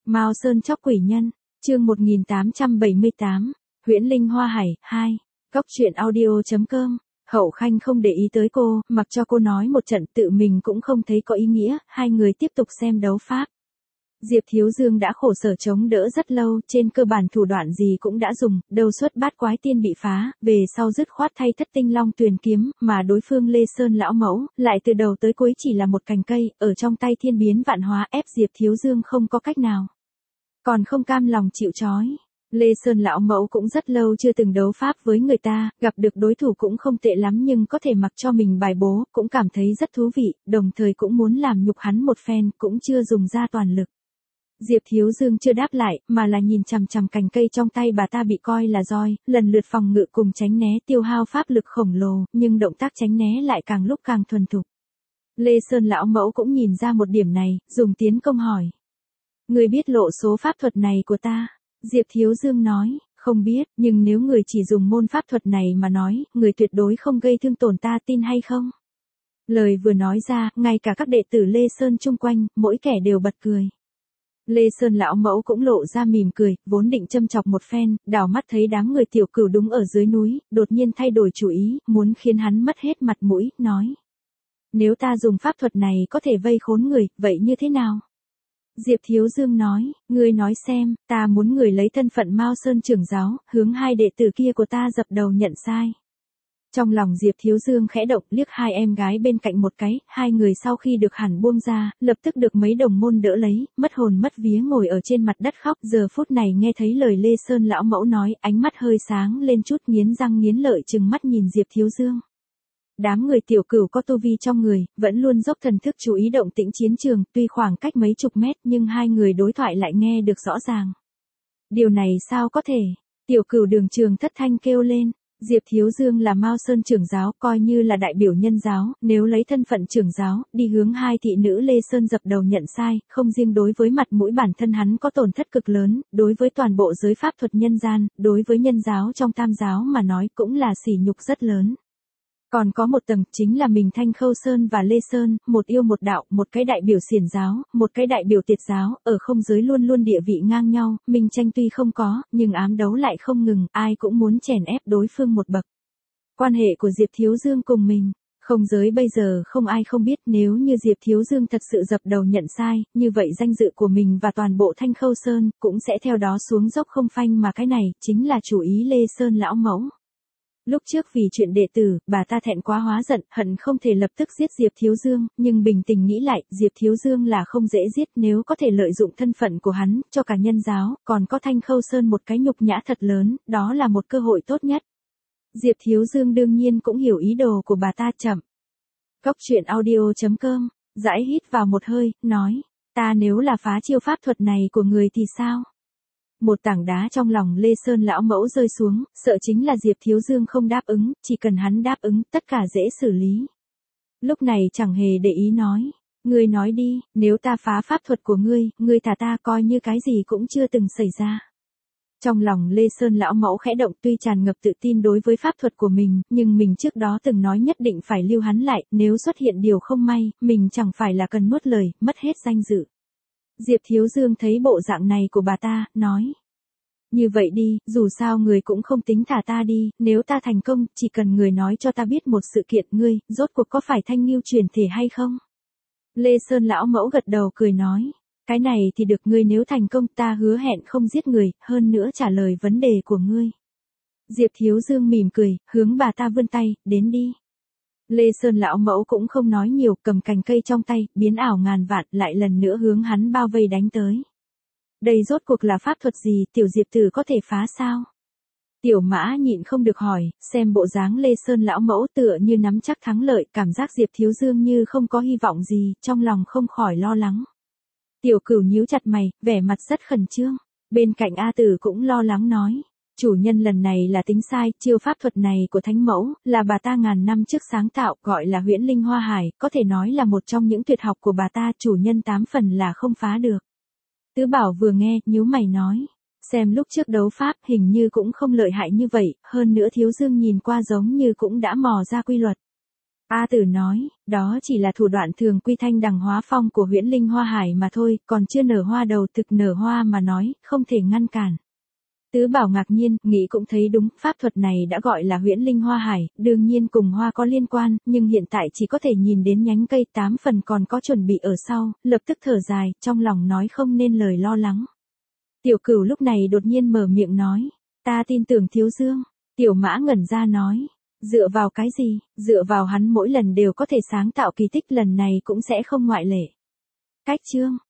Mao Sơn chóc quỷ nhân, chương 1878, Huyễn Linh Hoa Hải, 2, Cóc truyện audio.com. Hậu Khanh không để ý tới cô, mặc cho cô nói một trận tự mình cũng không thấy có ý nghĩa, hai người tiếp tục xem đấu pháp. Diệp Thiếu Dương đã khổ sở chống đỡ rất lâu, trên cơ bản thủ đoạn gì cũng đã dùng, đầu xuất bát quái tiên bị phá, về sau dứt khoát thay thất tinh long tuyền kiếm, mà đối phương Lê Sơn lão mẫu, lại từ đầu tới cuối chỉ là một cành cây, ở trong tay thiên biến vạn hóa ép Diệp Thiếu Dương không có cách nào. Còn không cam lòng chịu trói. Lê Sơn lão mẫu cũng rất lâu chưa từng đấu pháp với người ta, gặp được đối thủ cũng không tệ lắm nhưng có thể mặc cho mình bài bố, cũng cảm thấy rất thú vị, đồng thời cũng muốn làm nhục hắn một phen, cũng chưa dùng ra toàn lực. Diệp Thiếu Dương chưa đáp lại, mà là nhìn chằm chằm cành cây trong tay bà ta bị coi là roi, lần lượt phòng ngự cùng tránh né tiêu hao pháp lực khổng lồ, nhưng động tác tránh né lại càng lúc càng thuần thục. Lê Sơn lão mẫu cũng nhìn ra một điểm này, dùng tiến công hỏi. Người biết lộ số pháp thuật này của ta? Diệp Thiếu Dương nói, không biết, nhưng nếu người chỉ dùng môn pháp thuật này mà nói, người tuyệt đối không gây thương tổn ta, tin hay không? Lời vừa nói ra, ngay cả các đệ tử Lê Sơn chung quanh, mỗi kẻ đều bật cười. Lê Sơn lão mẫu cũng lộ ra mỉm cười, vốn định châm chọc một phen, đảo mắt thấy đám người tiểu cửu đúng ở dưới núi, đột nhiên thay đổi chủ ý, muốn khiến hắn mất hết mặt mũi, nói. Nếu ta dùng pháp thuật này có thể vây khốn người, vậy như thế nào? Diệp Thiếu Dương nói, ngươi nói xem, ta muốn người lấy thân phận Mao Sơn trưởng giáo, hướng hai đệ tử kia của ta dập đầu nhận sai. Trong lòng Diệp Thiếu Dương khẽ động, liếc hai em gái bên cạnh một cái, hai người sau khi được hẳn buông ra, lập tức được mấy đồng môn đỡ lấy, mất hồn mất vía ngồi ở trên mặt đất khóc. Giờ phút này nghe thấy lời Lê Sơn lão mẫu nói, ánh mắt hơi sáng lên chút, nghiến răng nghiến lợi trừng mắt nhìn Diệp Thiếu Dương. Đám người tiểu cửu có tu vi trong người, vẫn luôn dốc thần thức chú ý động tĩnh chiến trường, tuy khoảng cách mấy chục mét nhưng hai người đối thoại lại nghe được rõ ràng. Điều này sao có thể? Tiểu cửu Đường Trường thất thanh kêu lên. Diệp Thiếu Dương là Mao Sơn trưởng giáo, coi như là đại biểu nhân giáo, nếu lấy thân phận trưởng giáo, đi hướng hai thị nữ Lê Sơn dập đầu nhận sai, không riêng đối với mặt mũi bản thân hắn có tổn thất cực lớn, đối với toàn bộ giới pháp thuật nhân gian, đối với nhân giáo trong tam giáo mà nói cũng là sỉ nhục rất lớn. Còn có một tầng, chính là mình Thanh Khâu Sơn và Lê Sơn, một yêu một đạo, một cái đại biểu xiển giáo, một cái đại biểu tiệt giáo, ở không giới luôn luôn địa vị ngang nhau, minh tranh tuy không có, nhưng ám đấu lại không ngừng, ai cũng muốn chèn ép đối phương một bậc. Quan hệ của Diệp Thiếu Dương cùng mình, không giới bây giờ không ai không biết, nếu như Diệp Thiếu Dương thật sự dập đầu nhận sai, như vậy danh dự của mình và toàn bộ Thanh Khâu Sơn, cũng sẽ theo đó xuống dốc không phanh, mà cái này, chính là chủ ý Lê Sơn lão mẫu. Lúc trước vì chuyện đệ tử, bà ta thẹn quá hóa giận, hận không thể lập tức giết Diệp Thiếu Dương, nhưng bình tình nghĩ lại, Diệp Thiếu Dương là không dễ giết, nếu có thể lợi dụng thân phận của hắn, cho cả nhân giáo, còn có Thanh Khâu Sơn một cái nhục nhã thật lớn, đó là một cơ hội tốt nhất. Diệp Thiếu Dương đương nhiên cũng hiểu ý đồ của bà ta. Chậm. Cóc truyện audio.com, dãi hít vào một hơi, nói, ta nếu là phá chiêu pháp thuật này của người thì sao? Một tảng đá trong lòng Lê Sơn lão mẫu rơi xuống, sợ chính là Diệp Thiếu Dương không đáp ứng, chỉ cần hắn đáp ứng, tất cả dễ xử lý. Lúc này chẳng hề để ý nói, ngươi nói đi, nếu ta phá pháp thuật của ngươi thả ta coi như cái gì cũng chưa từng xảy ra. Trong lòng Lê Sơn lão mẫu khẽ động, tuy tràn ngập tự tin đối với pháp thuật của mình, nhưng mình trước đó từng nói nhất định phải lưu hắn lại, nếu xuất hiện điều không may, mình chẳng phải là cần nuốt lời, mất hết danh dự. Diệp Thiếu Dương thấy bộ dạng này của bà ta, nói. Như vậy đi, dù sao người cũng không tính thả ta đi, nếu ta thành công, chỉ cần người nói cho ta biết một sự kiện, ngươi, rốt cuộc có phải Thanh Nghiêu chuyển thể hay không? Lê Sơn lão mẫu gật đầu cười nói. Cái này thì được, ngươi nếu thành công ta hứa hẹn không giết người, hơn nữa trả lời vấn đề của ngươi. Diệp Thiếu Dương mỉm cười, hướng bà ta vươn tay, đến đi. Lê Sơn lão mẫu cũng không nói nhiều, cầm cành cây trong tay, biến ảo ngàn vạn, lại lần nữa hướng hắn bao vây đánh tới. Đây rốt cuộc là pháp thuật gì, tiểu Diệp tử có thể phá sao? Tiểu Mã nhịn không được hỏi, xem bộ dáng Lê Sơn lão mẫu tựa như nắm chắc thắng lợi, cảm giác Diệp Thiếu Dương như không có hy vọng gì, trong lòng không khỏi lo lắng. Tiểu Cửu nhíu chặt mày, vẻ mặt rất khẩn trương. Bên cạnh A Tử cũng lo lắng nói. Chủ nhân lần này là tính sai, chiêu pháp thuật này của Thánh Mẫu, là bà ta ngàn năm trước sáng tạo, gọi là Huyễn Linh Hoa Hải, có thể nói là một trong những tuyệt học của bà ta, chủ nhân 8 phần là không phá được. Tứ Bảo vừa nghe, nhíu mày nói. Xem lúc trước đấu pháp, hình như cũng không lợi hại như vậy, hơn nữa Thiếu Dương nhìn qua giống như cũng đã mò ra quy luật. A Tử nói, đó chỉ là thủ đoạn thường quy thanh đằng hóa phong của Huyễn Linh Hoa Hải mà thôi, còn chưa nở hoa đầu thực nở hoa mà nói, không thể ngăn cản. Tứ Bảo ngạc nhiên, nghĩ cũng thấy đúng, pháp thuật này đã gọi là Huyễn Linh Hoa Hải, đương nhiên cùng hoa có liên quan, nhưng hiện tại chỉ có thể nhìn đến nhánh cây, 8 phần còn có chuẩn bị ở sau, lập tức thở dài, trong lòng nói không nên lời lo lắng. Tiểu Cửu lúc này đột nhiên mở miệng nói, ta tin tưởng Thiếu Dương. Tiểu Mã ngẩn ra nói, dựa vào cái gì, dựa vào hắn mỗi lần đều có thể sáng tạo kỳ tích, lần này cũng sẽ không ngoại lệ. Cách chương